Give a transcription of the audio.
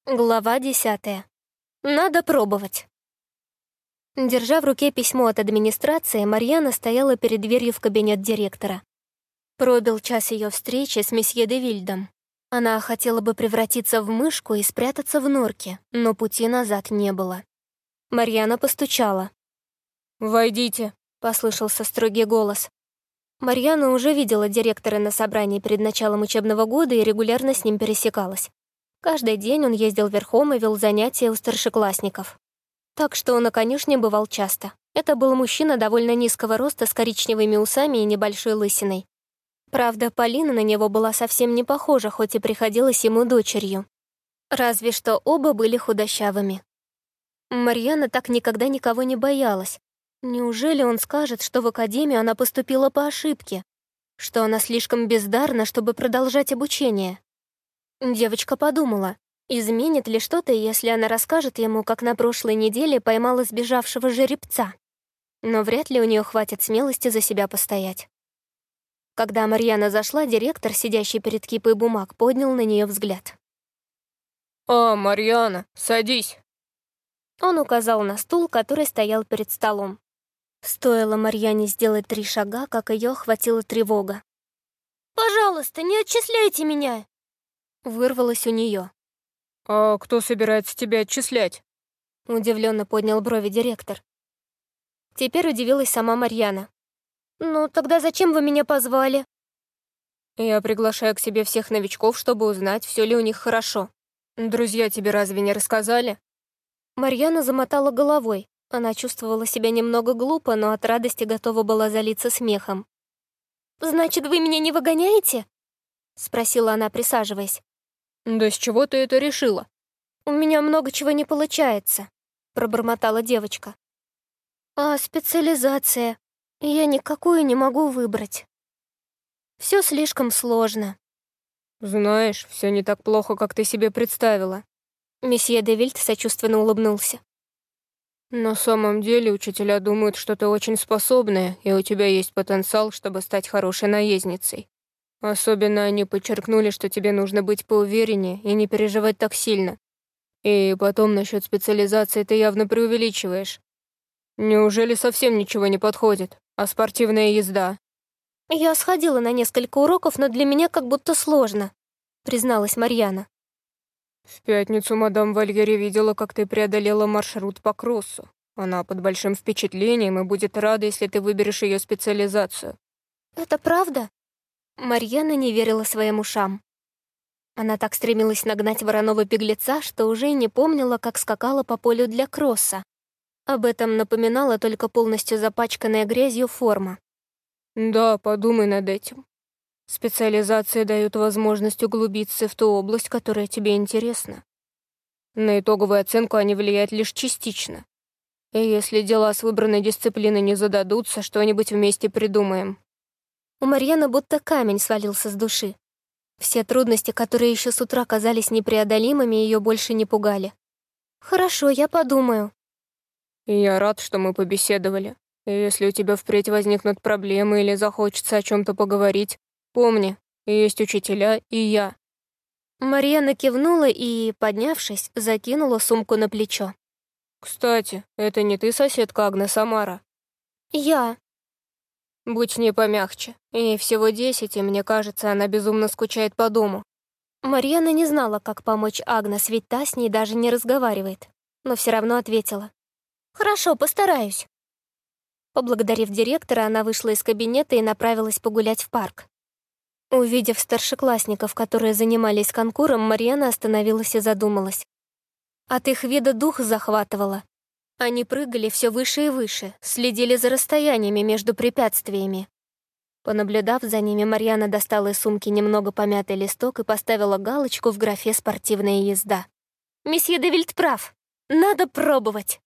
Глава 10. Надо пробовать. Держа в руке письмо от администрации, Марьяна стояла перед дверью в кабинет директора. Пробил час ее встречи с месье де Вильдом. Она хотела бы превратиться в мышку и спрятаться в норке, но пути назад не было. Марьяна постучала. «Войдите», — послышался строгий голос. Марьяна уже видела директора на собрании перед началом учебного года и регулярно с ним пересекалась. Каждый день он ездил верхом и вел занятия у старшеклассников. Так что он на конюшне бывал часто. Это был мужчина довольно низкого роста с коричневыми усами и небольшой лысиной. Правда, Полина на него была совсем не похожа, хоть и приходилась ему дочерью. Разве что оба были худощавыми. Марьяна так никогда никого не боялась. Неужели он скажет, что в академию она поступила по ошибке? Что она слишком бездарна, чтобы продолжать обучение? Девочка подумала, изменит ли что-то, если она расскажет ему, как на прошлой неделе поймала сбежавшего жеребца. Но вряд ли у нее хватит смелости за себя постоять. Когда Марьяна зашла, директор, сидящий перед кипой бумаг, поднял на нее взгляд. Марьяна, садись». Он указал на стул, который стоял перед столом. Стоило Марьяне сделать 3 шага, как ее охватила тревога. «Пожалуйста, не отчисляйте меня!» Вырвалось у нее. «А кто собирается тебя отчислять?» Удивленно поднял брови директор. Теперь удивилась сама Марьяна. «Ну, тогда зачем вы меня позвали?» «Я приглашаю к себе всех новичков, чтобы узнать, все ли у них хорошо. Друзья тебе разве не рассказали?» Марьяна замотала головой. Она чувствовала себя немного глупо, но от радости готова была залиться смехом. «Значит, вы меня не выгоняете?» — спросила она, присаживаясь. «Да с чего ты это решила?» «У меня много чего не получается», — пробормотала девочка. «А специализация? Я никакую не могу выбрать. Все слишком сложно». «Знаешь, все не так плохо, как ты себе представила». Месье де Вильд сочувственно улыбнулся. «На самом деле учителя думают, что ты очень способная, и у тебя есть потенциал, чтобы стать хорошей наездницей. Особенно они подчеркнули, что тебе нужно быть поувереннее и не переживать так сильно. И потом насчет специализации ты явно преувеличиваешь. Неужели совсем ничего не подходит? А спортивная езда?» «Я сходила на несколько уроков, но для меня как будто сложно», — призналась Марьяна. «В пятницу мадам Вальери видела, как ты преодолела маршрут по кроссу. Она под большим впечатлением и будет рада, если ты выберешь ее специализацию». «Это правда?» Марьяна не верила своим ушам. Она так стремилась нагнать вороного беглеца, что уже и не помнила, как скакала по полю для кросса. Об этом напоминала только полностью запачканная грязью форма. «Да, подумай над этим. Специализации дают возможность углубиться в ту область, которая тебе интересна. На итоговую оценку они влияют лишь частично. И если дела с выбранной дисциплиной не зададутся, что-нибудь вместе придумаем». У Марьяны будто камень свалился с души. Все трудности, которые еще с утра казались непреодолимыми, ее больше не пугали. «Хорошо, я подумаю». И я рад, что мы побеседовали. И если у тебя впредь возникнут проблемы или захочется о чем-то поговорить, помни, есть учителя и я». Марьяна кивнула и, поднявшись, закинула сумку на плечо. «Кстати, это не ты соседка Агнес Амара?» «Я». «Будь с ней помягче. Ей всего 10, и мне кажется, она безумно скучает по дому». Марьяна не знала, как помочь Агнес, ведь та с ней даже не разговаривает, но все равно ответила. «Хорошо, постараюсь». Поблагодарив директора, она вышла из кабинета и направилась погулять в парк. Увидев старшеклассников, которые занимались конкуром, Марьяна остановилась и задумалась. От их вида дух захватывало. Они прыгали все выше и выше, следили за расстояниями между препятствиями. Понаблюдав за ними, Марьяна достала из сумки немного помятый листок и поставила галочку в графе «Спортивная езда». «Месье де Вильд прав. Надо пробовать!»